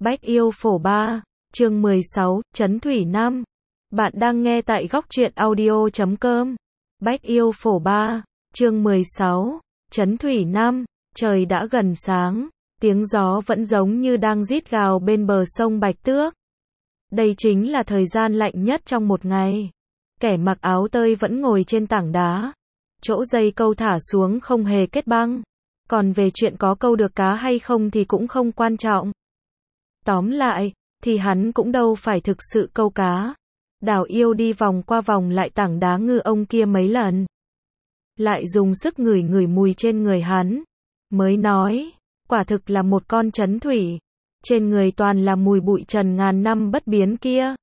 Bách Yêu Phổ 3, chương 16, Trấn Thủy Nam. Bạn đang nghe tại góc truyện audio.com. Bách Yêu Phổ 3, chương 16, Trấn Thủy Nam. Trời đã gần sáng, tiếng gió vẫn giống như đang rít gào bên bờ sông Bạch Tước. Đây chính là thời gian lạnh nhất trong một ngày. Kẻ mặc áo tơi vẫn ngồi trên tảng đá. Chỗ dây câu thả xuống không hề kết băng. Còn về chuyện có câu được cá hay không thì cũng không quan trọng. Tóm lại, thì hắn cũng đâu phải thực sự câu cá. Đào Yêu đi vòng qua vòng lại tảng đá ngư ông kia mấy lần. Lại dùng sức ngửi ngửi mùi trên người hắn. Mới nói, quả thực là một con trấn thủy. Trên người toàn là mùi bụi trần ngàn năm bất biến kia.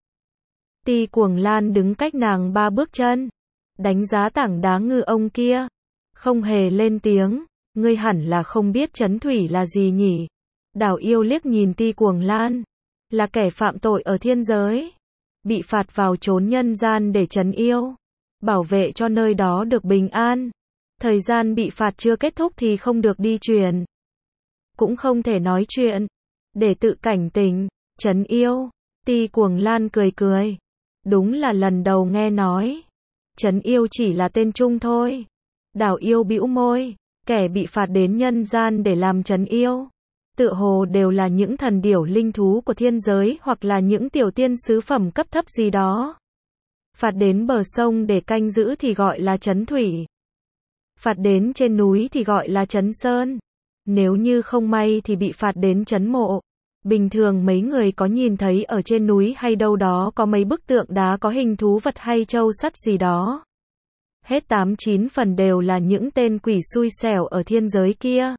Ti Cuồng Lan đứng cách nàng 3 bước chân. Đánh giá tảng đá ngư ông kia. Không hề lên tiếng. Ngươi hẳn là không biết trấn thủy là gì nhỉ? Đào Yêu liếc nhìn Ti Cuồng Lan. Là kẻ phạm tội ở thiên giới. Bị phạt vào chốn nhân gian để trấn yêu. Bảo vệ cho nơi đó được bình an. Thời gian bị phạt chưa kết thúc thì không được đi truyền. Cũng không thể nói chuyện. Để tự cảnh tỉnh. Trấn yêu. Ti Cuồng Lan cười cười. Đúng là lần đầu nghe nói. Trấn yêu chỉ là tên chung thôi. Đào Yêu bĩu môi. Kẻ bị phạt đến nhân gian để làm trấn yêu. Tựa hồ đều là những thần điểu linh thú của thiên giới hoặc là những tiểu tiên sứ phẩm cấp thấp gì đó. Phạt đến bờ sông để canh giữ thì gọi là trấn thủy. Phạt đến trên núi thì gọi là trấn sơn. Nếu như không may thì bị phạt đến trấn mộ. Bình thường mấy người có nhìn thấy ở trên núi hay đâu đó có mấy bức tượng đá có hình thú vật hay châu sắt gì đó. Hết 8-9 phần đều là những tên quỷ xui xẻo ở thiên giới kia.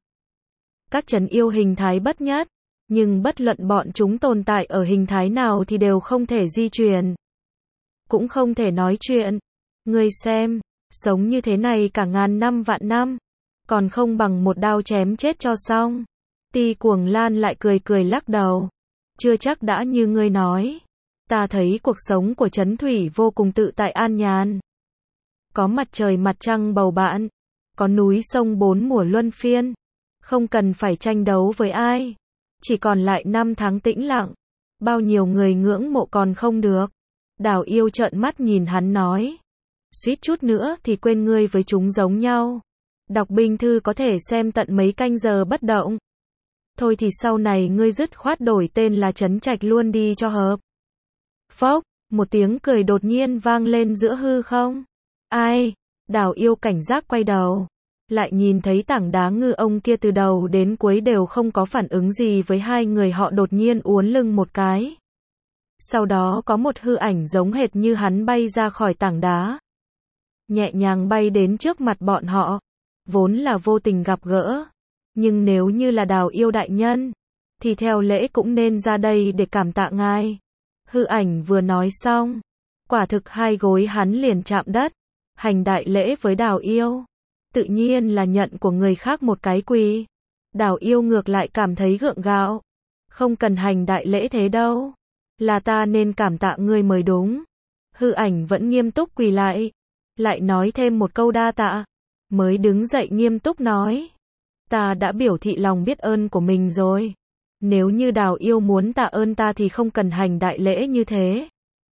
Các trấn yêu hình thái bất nhất, nhưng bất luận bọn chúng tồn tại ở hình thái nào thì đều không thể di chuyển. Cũng không thể nói chuyện. Ngươi xem, sống như thế này cả ngàn năm vạn năm, còn không bằng một đao chém chết cho xong. Ti Cuồng Lan lại cười cười lắc đầu. Chưa chắc đã như ngươi nói. Ta thấy cuộc sống của trấn thủy vô cùng tự tại an nhàn. Có mặt trời mặt trăng bầu bạn. Có núi sông 4 mùa luân phiên. Không cần phải tranh đấu với ai. Chỉ còn lại 5 tháng tĩnh lặng. Bao nhiêu người ngưỡng mộ còn không được. Đào Yêu trợn mắt nhìn hắn nói. Suýt chút nữa thì quên ngươi với chúng giống nhau. Đọc binh thư có thể xem tận mấy canh giờ bất động. Thôi thì sau này ngươi dứt khoát đổi tên là Trấn Trạch luôn đi cho hợp. Phốc, một tiếng cười đột nhiên vang lên giữa hư không. Ai? Đào Yêu cảnh giác quay đầu. Lại nhìn thấy tảng đá ngư ông kia từ đầu đến cuối đều không có phản ứng gì với hai người họ đột nhiên uốn lưng một cái. Sau đó có một hư ảnh giống hệt như hắn bay ra khỏi tảng đá. Nhẹ nhàng bay đến trước mặt bọn họ. Vốn là vô tình gặp gỡ. Nhưng nếu như là Đào Yêu đại nhân, thì theo lễ cũng nên ra đây để cảm tạ ngài. Hư ảnh vừa nói xong. Quả thực hai gối hắn liền chạm đất. Hành đại lễ với Đào Yêu. Tự nhiên là nhận của người khác một cái quỳ. Đào Yêu ngược lại cảm thấy gượng gạo. Không cần hành đại lễ thế đâu. Là ta nên cảm tạ ngươi mới đúng. Hư ảnh vẫn nghiêm túc quỳ lại. Lại nói thêm một câu đa tạ. Mới đứng dậy nghiêm túc nói. Ta đã biểu thị lòng biết ơn của mình rồi. Nếu như Đào Yêu muốn tạ ơn ta thì không cần hành đại lễ như thế.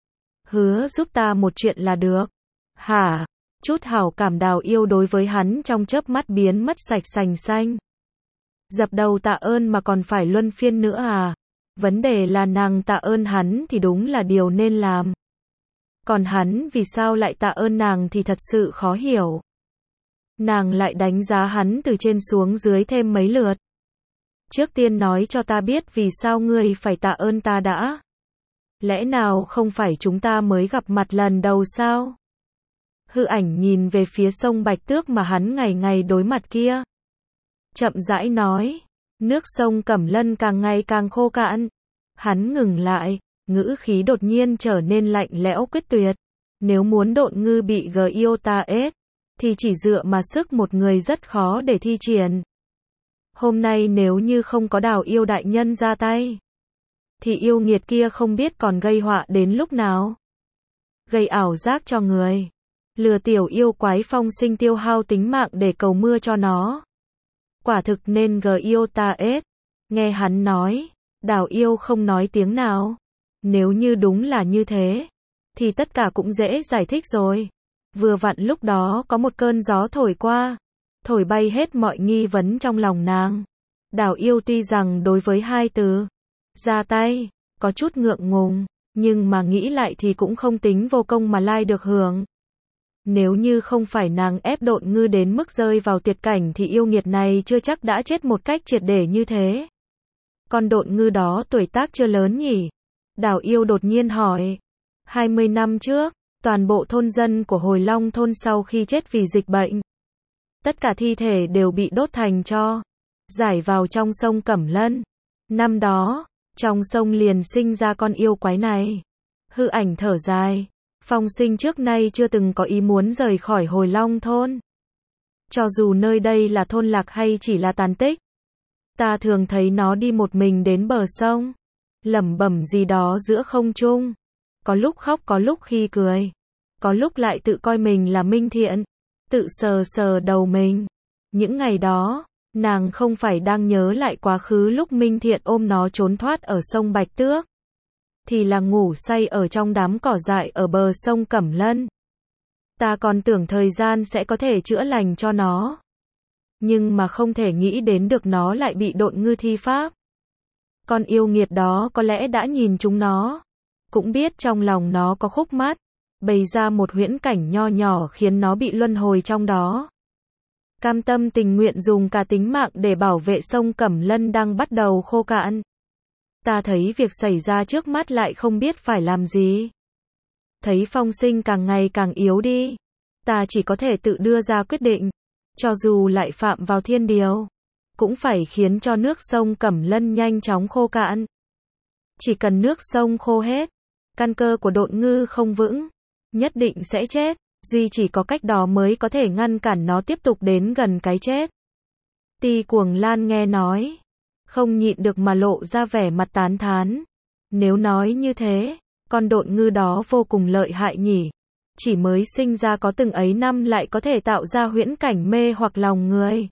Hứa giúp ta một chuyện là được. Hả? Chút hảo cảm Đào Yêu đối với hắn trong chớp mắt biến mất sạch sành xanh. Dập đầu tạ ơn mà còn phải luân phiên nữa à? Vấn đề là nàng tạ ơn hắn thì đúng là điều nên làm. Còn hắn vì sao lại tạ ơn nàng thì thật sự khó hiểu. Nàng lại đánh giá hắn từ trên xuống dưới thêm mấy lượt. Trước tiên nói cho ta biết vì sao ngươi phải tạ ơn ta đã. Lẽ nào không phải chúng ta mới gặp mặt lần đầu sao? Hư ảnh nhìn về phía sông Bạch Tước mà hắn ngày ngày đối mặt kia. Chậm rãi nói. Nước sông Cẩm Lân càng ngày càng khô cạn. Hắn ngừng lại. Ngữ khí đột nhiên trở nên lạnh lẽo quyết tuyệt. Nếu muốn độn ngư bị Gyota-S, thì chỉ dựa mà sức một người rất khó để thi triển. Hôm nay nếu như không có Đào Yêu đại nhân ra tay, thì yêu nghiệt kia không biết còn gây họa đến lúc nào. Gây ảo giác cho người. Lừa tiểu yêu quái phong sinh tiêu hao tính mạng để cầu mưa cho nó. Quả thực nên Gyota-S. Nghe hắn nói, Đào yêu không nói tiếng nào. Nếu như đúng là như thế, thì tất cả cũng dễ giải thích rồi. Vừa vặn lúc đó có một cơn gió thổi qua, thổi bay hết mọi nghi vấn trong lòng nàng. Đào yêu tuy rằng đối với hai từ ra tay có chút ngượng ngùng, nhưng mà nghĩ lại thì cũng không tính vô công mà lai được hưởng. Nếu như không phải nàng ép Độn Ngư đến mức rơi vào tuyệt cảnh thì yêu nghiệt này chưa chắc đã chết một cách triệt để như thế. Con Độn Ngư đó tuổi tác chưa lớn nhỉ? Đào yêu đột nhiên hỏi. 20 năm trước, toàn bộ thôn dân của Hồi Long thôn sau khi chết vì dịch bệnh, tất cả thi thể đều bị đốt thành tro, rải vào trong sông Cẩm Lân. Năm đó, trong sông liền sinh ra con yêu quái này. Hư Ảnh thở dài. Phong Sinh trước nay chưa từng có ý muốn rời khỏi Hồi Long thôn. Cho dù nơi đây là thôn lạc hay chỉ là tàn tích, ta thường thấy nó đi một mình đến bờ sông, lẩm bẩm gì đó giữa không trung. Có lúc khóc có lúc khi cười, có lúc lại tự coi mình là Minh Thiện, tự sờ sờ đầu mình. Những ngày đó, nàng không phải đang nhớ lại quá khứ lúc Minh Thiện ôm nó trốn thoát ở sông Bạch Tước, thì là ngủ say ở trong đám cỏ dại ở bờ sông Cẩm Lân. Ta còn tưởng thời gian sẽ có thể chữa lành cho nó, nhưng mà không thể nghĩ đến được nó lại bị Độn Ngư thi pháp. Con yêu nghiệt đó có lẽ đã nhìn chúng nó, cũng biết trong lòng nó có khúc mắc, bày ra một huyễn cảnh nho nhỏ khiến nó bị luân hồi trong đó. Cam tâm tình nguyện dùng cả tính mạng để bảo vệ sông Cẩm Lân đang bắt đầu khô cạn. Ta thấy việc xảy ra trước mắt lại không biết phải làm gì. Thấy Phong Sinh càng ngày càng yếu đi, ta chỉ có thể tự đưa ra quyết định, cho dù lại phạm vào thiên điều, cũng phải khiến cho nước sông Cẩm Lân nhanh chóng khô cạn. Chỉ cần nước sông khô hết, căn cơ của Độn Ngư không vững, nhất định sẽ chết, duy chỉ có cách đó mới có thể ngăn cản nó tiếp tục đến gần cái chết. Ti Cuồng Lan nghe nói, không nhịn được mà lộ ra vẻ mặt tán thán. Nếu nói như thế, con Độn Ngư đó vô cùng lợi hại nhỉ. Chỉ mới sinh ra có từng ấy năm lại có thể tạo ra huyễn cảnh mê hoặc lòng người.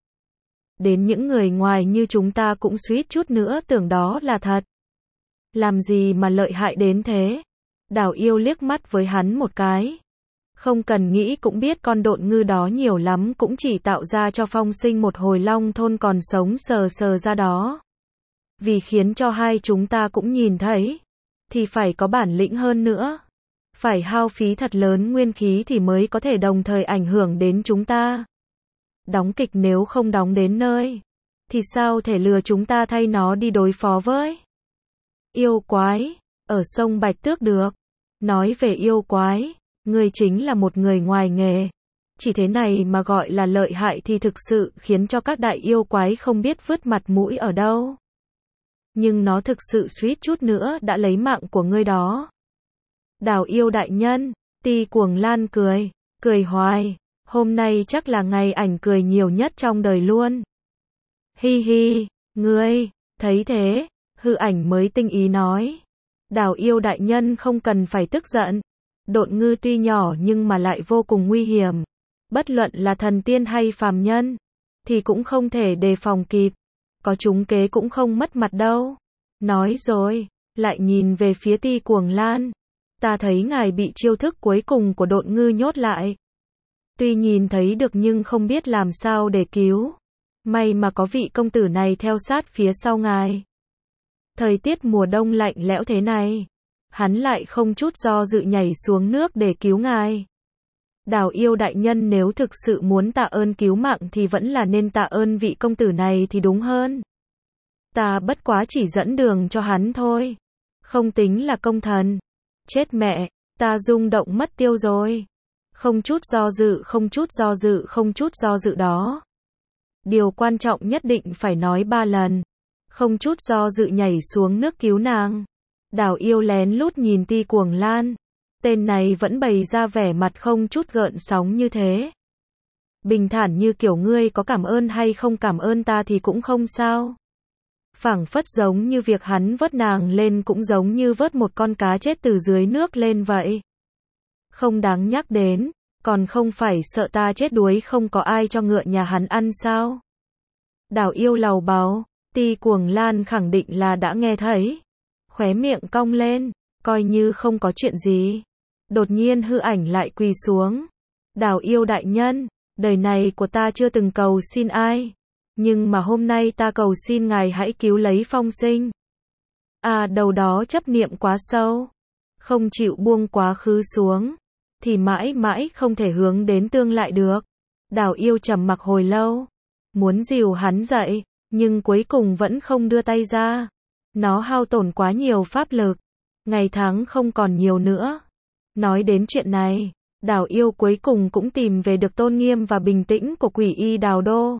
Đến những người ngoài như chúng ta cũng suýt chút nữa tưởng đó là thật. Làm gì mà lợi hại đến thế? Đào yêu liếc mắt với hắn một cái. Không cần nghĩ cũng biết con Độn Ngư đó nhiều lắm cũng chỉ tạo ra cho Phong Sinh một Hồi Long thôn còn sống sờ sờ ra đó. Vì khiến cho hai chúng ta cũng nhìn thấy, thì phải có bản lĩnh hơn nữa. Phải hao phí thật lớn nguyên khí thì mới có thể đồng thời ảnh hưởng đến chúng ta. Đóng kịch nếu không đóng đến nơi, thì sao thể lừa chúng ta thay nó đi đối phó với yêu quái ở sông Bạch Tước được. Nói về yêu quái, ngươi chính là một người ngoài nghề. Chỉ thế này mà gọi là lợi hại thì thực sự khiến cho các đại yêu quái không biết vứt mặt mũi ở đâu. Nhưng nó thực sự suýt chút nữa đã lấy mạng của ngươi đó. Đào yêu đại nhân, Ti Cuồng Lan cười, cười hoài, hôm nay chắc là ngày ảnh cười nhiều nhất trong đời luôn. Hi hi, ngươi, thấy thế, Hư Ảnh mới tinh ý nói. Đào yêu đại nhân không cần phải tức giận. Độn Ngư tuy nhỏ nhưng mà lại vô cùng nguy hiểm. Bất luận là thần tiên hay phàm nhân, thì cũng không thể đề phòng kịp. Có trúng kế cũng không mất mặt đâu. Nói rồi, lại nhìn về phía Ti Cuồng Lan. Ta thấy ngài bị chiêu thức cuối cùng của Độn Ngư nhốt lại. Tuy nhìn thấy được nhưng không biết làm sao để cứu. May mà có vị công tử này theo sát phía sau ngài. Thời tiết mùa đông lạnh lẽo thế này, hắn lại không chút do dự nhảy xuống nước để cứu ngài. Đào yêu đại nhân nếu thực sự muốn tạ ơn cứu mạng thì vẫn là nên tạ ơn vị công tử này thì đúng hơn. Ta bất quá chỉ dẫn đường cho hắn thôi, không tính là công thần. Chết mẹ, ta rung động mất tiêu rồi. Không chút do dự, không chút do dự, không chút do dự đó. Điều quan trọng nhất định phải nói 3 lần. Không chút do dự nhảy xuống nước cứu nàng. Đào yêu lén lút nhìn Ti Cuồng Lan. Tên này vẫn bày ra vẻ mặt không chút gợn sóng như thế. Bình thản như kiểu ngươi có cảm ơn hay không cảm ơn ta thì cũng không sao. Phảng phất giống như việc hắn vớt nàng lên cũng giống như vớt một con cá chết từ dưới nước lên vậy. Không đáng nhắc đến, còn không phải sợ ta chết đuối không có ai cho ngựa nhà hắn ăn sao? Đào yêu lầu bầu, Ti Cuồng Lan khẳng định là đã nghe thấy. Khóe miệng cong lên, coi như không có chuyện gì. Đột nhiên Hư Ảnh lại quỳ xuống. Đào Yêu đại nhân, đời này của ta chưa từng cầu xin ai. Nhưng mà hôm nay ta cầu xin ngài hãy cứu lấy Phong Sinh. Đầu đó chấp niệm quá sâu. Không chịu buông quá khứ xuống. Thì mãi mãi không thể hướng đến tương lại được. Đào Yêu trầm mặc hồi lâu. Muốn dìu hắn dậy, nhưng cuối cùng vẫn không đưa tay ra. Nó hao tổn quá nhiều pháp lực. Ngày tháng không còn nhiều nữa. Nói đến chuyện này, Đào Yêu cuối cùng cũng tìm về được tôn nghiêm và bình tĩnh của Quỷ Y Đào Đô.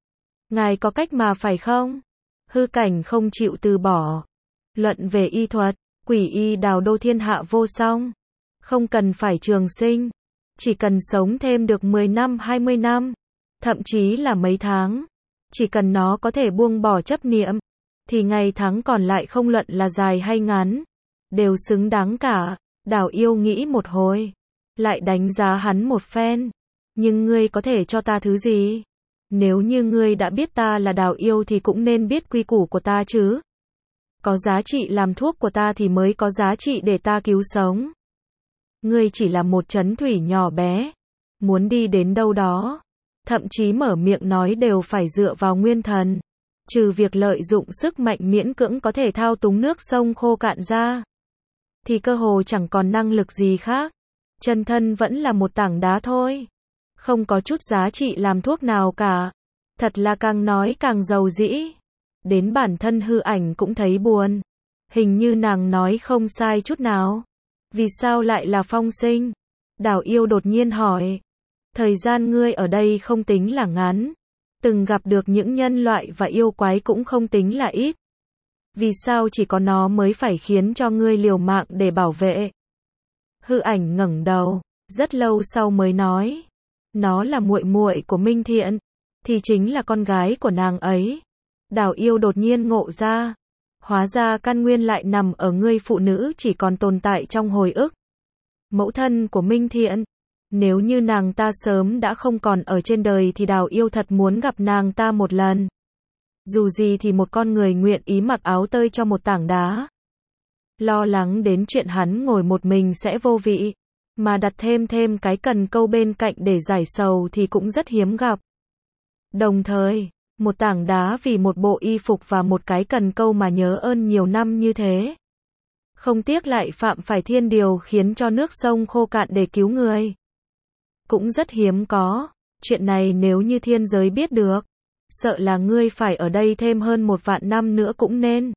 Ngài có cách mà phải không? Hư Cảnh không chịu từ bỏ. Luận về y thuật, Quỷ Y Đào Đô thiên hạ vô song. Không cần phải trường sinh. Chỉ cần sống thêm được 10 năm 20 năm. Thậm chí là mấy tháng. Chỉ cần nó có thể buông bỏ chấp niệm. Thì ngày tháng còn lại không luận là dài hay ngắn. Đều xứng đáng cả. Đào Yêu nghĩ một hồi. Lại đánh giá hắn một phen. Nhưng ngươi có thể cho ta thứ gì? Nếu như ngươi đã biết ta là Đào Yêu thì cũng nên biết quy củ của ta chứ. Có giá trị làm thuốc của ta thì mới có giá trị để ta cứu sống. Ngươi chỉ là một trấn thủy nhỏ bé. Muốn đi đến đâu đó. Thậm chí mở miệng nói đều phải dựa vào nguyên thần. Trừ việc lợi dụng sức mạnh miễn cưỡng có thể thao túng nước sông khô cạn ra. Thì cơ hồ chẳng còn năng lực gì khác. Chân thân vẫn là một tảng đá thôi. Không có chút giá trị làm thuốc nào cả. Thật là càng nói càng giàu dĩ. Đến bản thân Hư Ảnh cũng thấy buồn. Hình như nàng nói không sai chút nào. Vì sao lại là Phong Sinh? Đào Yêu đột nhiên hỏi. Thời gian ngươi ở đây không tính là ngắn. Từng gặp được những nhân loại và yêu quái cũng không tính là ít. Vì sao chỉ có nó mới phải khiến cho ngươi liều mạng để bảo vệ? Hư Ảnh ngẩng đầu, rất lâu sau mới nói. Nó là muội muội của Minh Thiện. Thì chính là con gái của nàng ấy. Đào Yêu đột nhiên ngộ ra. Hóa ra căn nguyên lại nằm ở ngươi phụ nữ chỉ còn tồn tại trong hồi ức. Mẫu thân của Minh Thiện. Nếu như nàng ta sớm đã không còn ở trên đời thì Đào Yêu thật muốn gặp nàng ta một lần. Dù gì thì một con người nguyện ý mặc áo tơi cho một tảng đá. Lo lắng đến chuyện hắn ngồi một mình sẽ vô vị. Mà đặt thêm cái cần câu bên cạnh để giải sầu thì cũng rất hiếm gặp. Đồng thời, một tảng đá vì một bộ y phục và một cái cần câu mà nhớ ơn nhiều năm như thế. Không tiếc lại phạm phải thiên điều khiến cho nước sông khô cạn để cứu người. Cũng rất hiếm có. Chuyện này nếu như thiên giới biết được. Sợ là ngươi phải ở đây thêm hơn 1 vạn năm nữa cũng nên.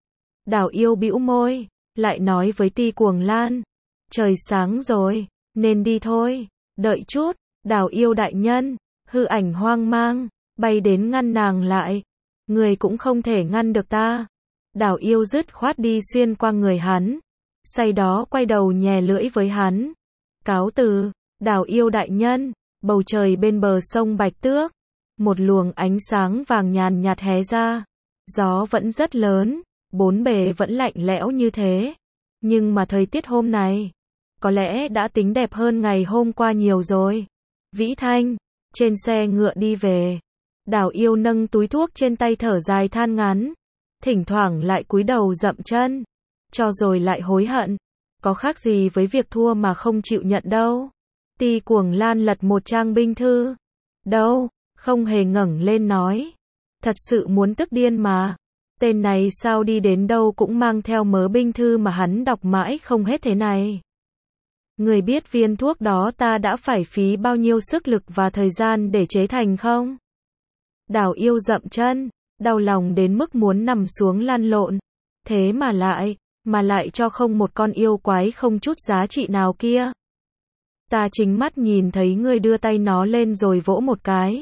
Đào Yêu bĩu môi. Lại nói với Ti Cuồng Lan. Trời sáng rồi. Nên đi thôi. Đợi chút. Đào Yêu đại nhân. Hư Ảnh hoang mang. Bay đến ngăn nàng lại. Người cũng không thể ngăn được ta. Đào Yêu dứt khoát đi xuyên qua người hắn. Sau đó quay đầu nhè lưỡi với hắn. Cáo từ. Đào Yêu đại nhân. Bầu trời bên bờ sông Bạch Tước. Một luồng ánh sáng vàng nhàn nhạt hé ra. Gió vẫn rất lớn. Bốn bề vẫn lạnh lẽo như thế. Nhưng mà thời tiết hôm này. Có lẽ đã tính đẹp hơn ngày hôm qua nhiều rồi. Vĩ Thanh. Trên xe ngựa đi về. Đào Yêu nâng túi thuốc trên tay thở dài than ngắn. Thỉnh thoảng lại cúi đầu dậm chân. Cho rồi lại hối hận. Có khác gì với việc thua mà không chịu nhận đâu. Ti Cuồng Lan lật một trang binh thư. Đâu, không hề ngẩng lên nói. Thật sự muốn tức điên mà. Tên này sao đi đến đâu cũng mang theo mớ binh thư mà hắn đọc mãi không hết thế này. Người biết viên thuốc đó ta đã phải phí bao nhiêu sức lực và thời gian để chế thành không? Đào Yêu dậm chân, đau lòng đến mức muốn nằm xuống lăn lộn. Thế mà lại cho không một con yêu quái không chút giá trị nào kia. Ta chính mắt nhìn thấy ngươi đưa tay nó lên rồi vỗ một cái.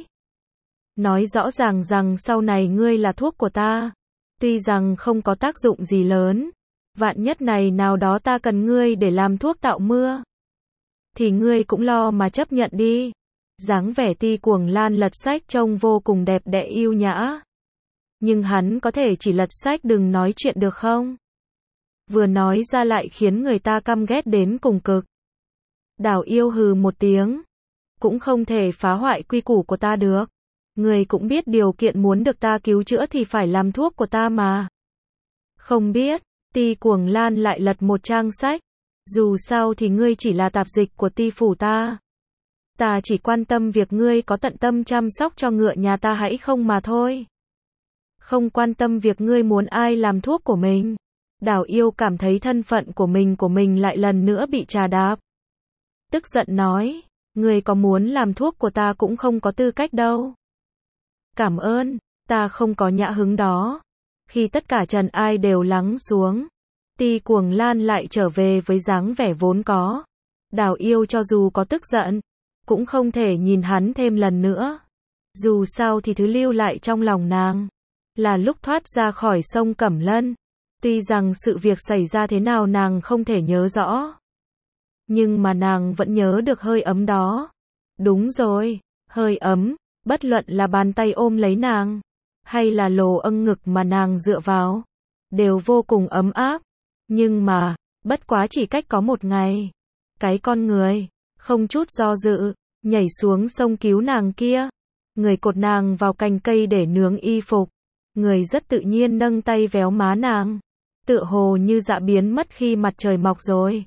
Nói rõ ràng rằng sau này ngươi là thuốc của ta. Tuy rằng không có tác dụng gì lớn. Vạn nhất này nào đó ta cần ngươi để làm thuốc tạo mưa. Thì ngươi cũng lo mà chấp nhận đi. Dáng vẻ Ti Cuồng Lan lật sách trông vô cùng đẹp đẽ yêu nhã. Nhưng hắn có thể chỉ lật sách đừng nói chuyện được không? Vừa nói ra lại khiến người ta căm ghét đến cùng cực. Đào Yêu hừ một tiếng. Cũng không thể phá hoại quy củ của ta được. Ngươi cũng biết điều kiện muốn được ta cứu chữa thì phải làm thuốc của ta mà. Không biết, Ti Cuồng Lan lại lật một trang sách. Dù sao thì ngươi chỉ là tạp dịch của Ti phủ ta. Ta chỉ quan tâm việc ngươi có tận tâm chăm sóc cho ngựa nhà ta hãy không mà thôi. Không quan tâm việc ngươi muốn ai làm thuốc của mình. Đào Yêu cảm thấy thân phận của mình lại lần nữa bị trà đạp. Tức giận nói, ngươi có muốn làm thuốc của ta cũng không có tư cách đâu. Cảm ơn, ta không có nhã hứng đó. Khi tất cả trần ai đều lắng xuống, Ti Cuồng Lan lại trở về với dáng vẻ vốn có. Đào Yêu cho dù có tức giận, cũng không thể nhìn hắn thêm lần nữa. Dù sao thì thứ lưu lại trong lòng nàng là lúc thoát ra khỏi sông Cẩm Lân. Tuy rằng sự việc xảy ra thế nào nàng không thể nhớ rõ, nhưng mà nàng vẫn nhớ được hơi ấm đó. Đúng rồi, hơi ấm, bất luận là bàn tay ôm lấy nàng, hay là lồ âng ngực mà nàng dựa vào, đều vô cùng ấm áp. Nhưng mà, bất quá chỉ cách có một ngày, cái con người, không chút do dự, nhảy xuống sông cứu nàng kia. Người cột nàng vào cành cây để nướng y phục. Người rất tự nhiên nâng tay véo má nàng. Tựa hồ như dạ biến mất khi mặt trời mọc rồi.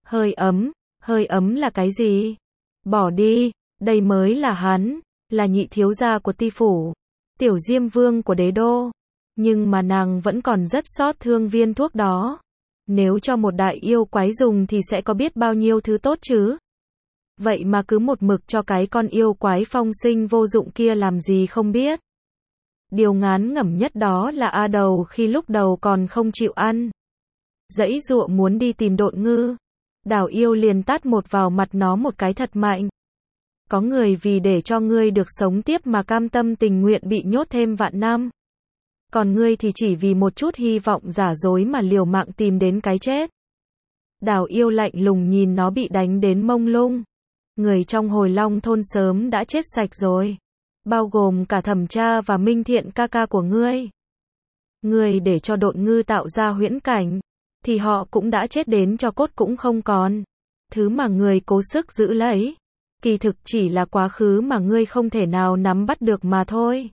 Hơi ấm là cái gì? Bỏ đi, đây mới là hắn, là nhị thiếu gia của Ti phủ, tiểu diêm vương của đế đô. Nhưng mà nàng vẫn còn rất xót thương viên thuốc đó. Nếu cho một đại yêu quái dùng thì sẽ có biết bao nhiêu thứ tốt chứ. Vậy mà cứ một mực cho cái con yêu quái phong sinh vô dụng kia làm gì không biết. Điều ngán ngẩm nhất đó là A Đầu khi lúc đầu còn không chịu ăn. Giãy giụa muốn đi tìm Độn Ngư. Đào Yêu liền tát một vào mặt nó một cái thật mạnh. Có người vì để cho ngươi được sống tiếp mà cam tâm tình nguyện bị nhốt thêm vạn năm. Còn ngươi thì chỉ vì một chút hy vọng giả dối mà liều mạng tìm đến cái chết. Đào Yêu lạnh lùng nhìn nó bị đánh đến mông lung. Người trong Hồi Long thôn sớm đã chết sạch rồi. Bao gồm cả Thẩm Cha và Minh Thiện ca ca của ngươi. Ngươi để cho Độn Ngư tạo ra huyễn cảnh, thì họ cũng đã chết đến cho cốt cũng không còn. Thứ mà ngươi cố sức giữ lấy, kỳ thực chỉ là quá khứ mà ngươi không thể nào nắm bắt được mà thôi.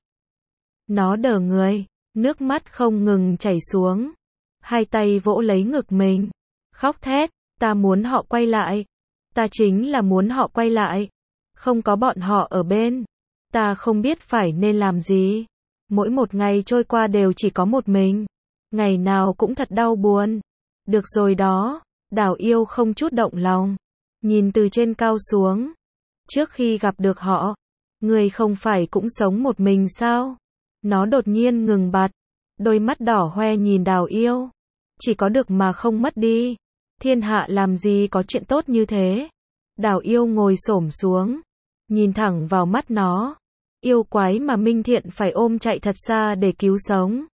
Nó đờ người, nước mắt không ngừng chảy xuống. Hai tay vỗ lấy ngực mình, khóc thét, ta muốn họ quay lại. Ta chính là muốn họ quay lại. Không có bọn họ ở bên, ta không biết phải nên làm gì. Mỗi một ngày trôi qua đều chỉ có một mình. Ngày nào cũng thật đau buồn. Được rồi đó, Đào Yêu không chút động lòng. Nhìn từ trên cao xuống. Trước khi gặp được họ, người không phải cũng sống một mình sao? Nó đột nhiên ngừng bặt. Đôi mắt đỏ hoe nhìn Đào Yêu. Chỉ có được mà không mất đi. Thiên hạ làm gì có chuyện tốt như thế? Đào Yêu ngồi xổm xuống, nhìn thẳng vào mắt nó. Yêu quái mà Minh Thiện phải ôm chạy thật xa để cứu sống.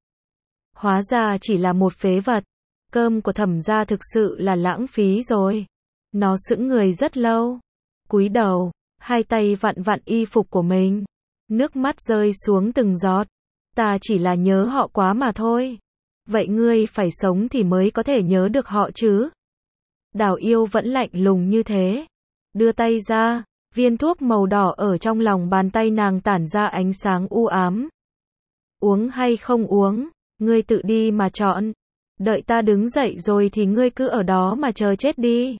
Hóa ra chỉ là một phế vật. Cơm của Thẩm gia thực sự là lãng phí rồi. Nó sững người rất lâu. Cúi đầu, hai tay vặn vặn y phục của mình. Nước mắt rơi xuống từng giọt. Ta chỉ là nhớ họ quá mà thôi. Vậy ngươi phải sống thì mới có thể nhớ được họ chứ? Đào Yêu vẫn lạnh lùng như thế. Đưa tay ra, viên thuốc màu đỏ ở trong lòng bàn tay nàng tản ra ánh sáng u ám. Uống hay không uống, ngươi tự đi mà chọn. Đợi ta đứng dậy rồi thì ngươi cứ ở đó mà chờ chết đi.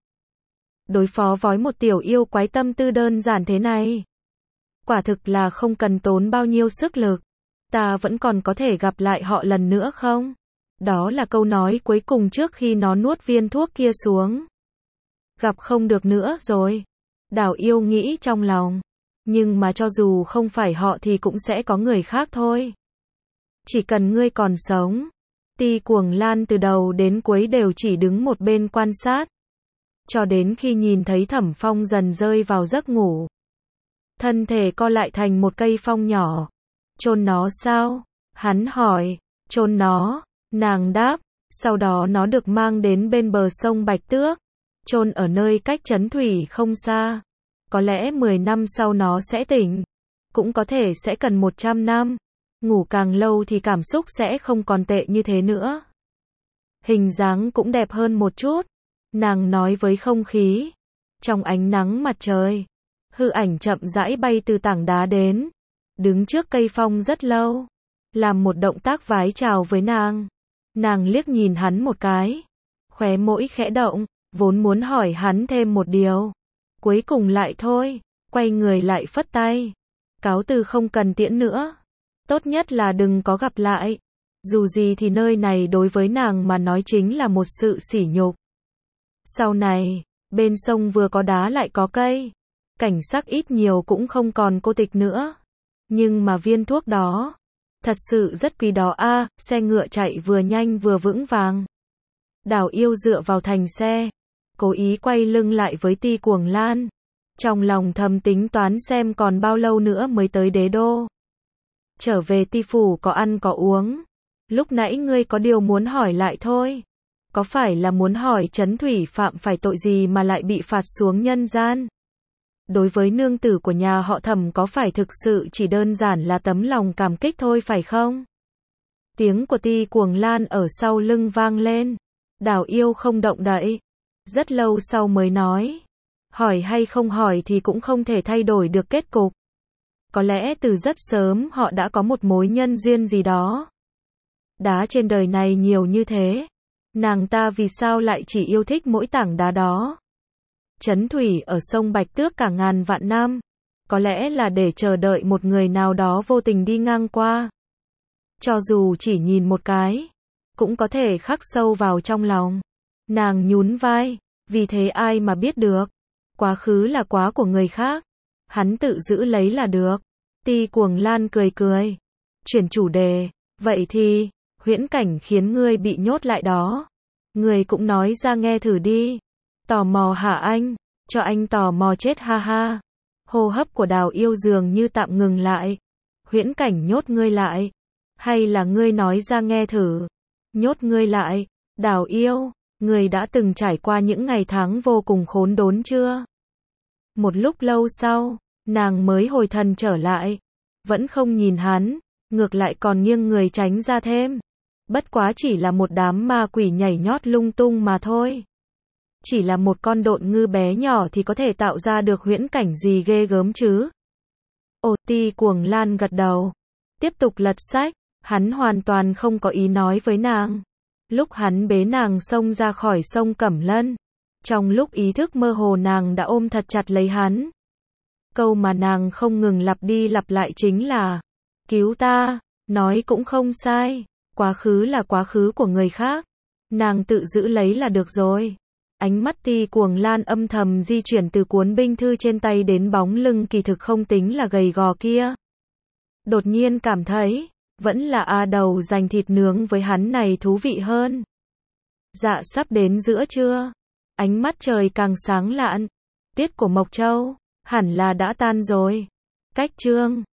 Đối phó với một tiểu yêu quái tâm tư đơn giản thế này, quả thực là không cần tốn bao nhiêu sức lực. Ta vẫn còn có thể gặp lại họ lần nữa không? Đó là câu nói cuối cùng trước khi nó nuốt viên thuốc kia xuống. Gặp không được nữa rồi. Đào Yêu nghĩ trong lòng. Nhưng mà cho dù không phải họ thì cũng sẽ có người khác thôi. Chỉ cần ngươi còn sống. Ti Cuồng Lan từ đầu đến cuối đều chỉ đứng một bên quan sát. Cho đến khi nhìn thấy Thẩm Phong dần rơi vào giấc ngủ. Thân thể co lại thành một cây phong nhỏ. Chôn nó sao? Hắn hỏi. Chôn nó. Nàng đáp. Sau đó nó được mang đến bên bờ sông Bạch Tước. Chôn ở nơi cách Trấn Thủy không xa. Có lẽ 10 năm sau nó sẽ tỉnh. Cũng có thể sẽ cần 100 năm. Ngủ càng lâu thì cảm xúc sẽ không còn tệ như thế nữa. Hình dáng cũng đẹp hơn một chút. Nàng nói với không khí. Trong ánh nắng mặt trời, hư ảnh chậm rãi bay từ tảng đá đến. đứng trước cây phong rất lâu, làm một động tác vái chào với nàng. Nàng liếc nhìn hắn một cái, khóe môi khẽ động, vốn muốn hỏi hắn thêm một điều. Cuối cùng lại thôi, quay người lại phất tay. Cáo từ không cần tiễn nữa. Tốt nhất là đừng có gặp lại. Dù gì thì nơi này đối với nàng mà nói chính là một sự sỉ nhục. Sau này, bên sông vừa có đá lại có cây. Cảnh sắc ít nhiều cũng không còn cô tịch nữa. Nhưng mà viên thuốc đó, thật sự rất quý đó a. Xe ngựa chạy vừa nhanh vừa vững vàng. Đào Yêu dựa vào thành xe, cố ý quay lưng lại với Ti Cuồng Lan. Trong lòng thầm tính toán xem còn bao lâu nữa mới tới đế đô. Trở về Ti phủ có ăn có uống. Lúc nãy ngươi có điều muốn hỏi lại thôi. Có phải là muốn hỏi Trấn Thủy phạm phải tội gì mà lại bị phạt xuống nhân gian? Đối với nương tử của nhà họ Thẩm có phải thực sự chỉ đơn giản là tấm lòng cảm kích thôi phải không? Tiếng của Ti Cuồng Lan ở sau lưng vang lên. Đào Yêu không động đậy. Rất lâu sau mới nói. Hỏi hay không hỏi thì cũng không thể thay đổi được kết cục. Có lẽ từ rất sớm họ đã có một mối nhân duyên gì đó. Đá trên đời này nhiều như thế. Nàng ta vì sao lại chỉ yêu thích mỗi tảng đá đó? Trấn thủy ở sông Bạch Tước cả ngàn vạn năm. Có lẽ là để chờ đợi một người nào đó vô tình đi ngang qua. Cho dù chỉ nhìn một cái, cũng có thể khắc sâu vào trong lòng. Nàng nhún vai, vì thế ai mà biết được. Quá khứ là quá của người khác. Hắn tự giữ lấy là được. Ti Cuồng Lan cười cười. Chuyển chủ đề, vậy thì, huyễn cảnh khiến ngươi bị nhốt lại đó. Ngươi cũng nói ra nghe thử đi. Tò mò hả anh? Cho anh tò mò chết ha ha. Hô hấp của Đào Yêu dường như tạm ngừng lại. Huyễn cảnh nhốt ngươi lại. Hay là ngươi nói ra nghe thử. Nhốt ngươi lại. Đào Yêu, ngươi đã từng trải qua những ngày tháng vô cùng khốn đốn chưa? Một lúc lâu sau, nàng mới hồi thần trở lại. Vẫn không nhìn hắn, ngược lại còn nghiêng người tránh ra thêm. Bất quá chỉ là một đám ma quỷ nhảy nhót lung tung mà thôi. Chỉ là một con độn ngư bé nhỏ thì có thể tạo ra được huyễn cảnh gì ghê gớm chứ? Ồ, Ti Cuồng Lan gật đầu. Tiếp tục lật sách, hắn hoàn toàn không có ý nói với nàng. Lúc hắn bế nàng xông ra khỏi sông Cẩm Lân. Trong lúc ý thức mơ hồ nàng đã ôm thật chặt lấy hắn. Câu mà nàng không ngừng lặp đi lặp lại chính là cứu ta, nói cũng không sai. Quá khứ là quá khứ của người khác. Nàng tự giữ lấy là được rồi. Ánh mắt Ti Cuồng Lan âm thầm di chuyển từ cuốn binh thư trên tay đến bóng lưng kỳ thực không tính là gầy gò kia. Đột nhiên cảm thấy, vẫn là A Đầu dành thịt nướng với hắn này thú vị hơn. Dạ sắp đến giữa trưa. Ánh mắt trời càng sáng lạn. Tuyết của Mộc Châu, hẳn là đã tan rồi. Cách chương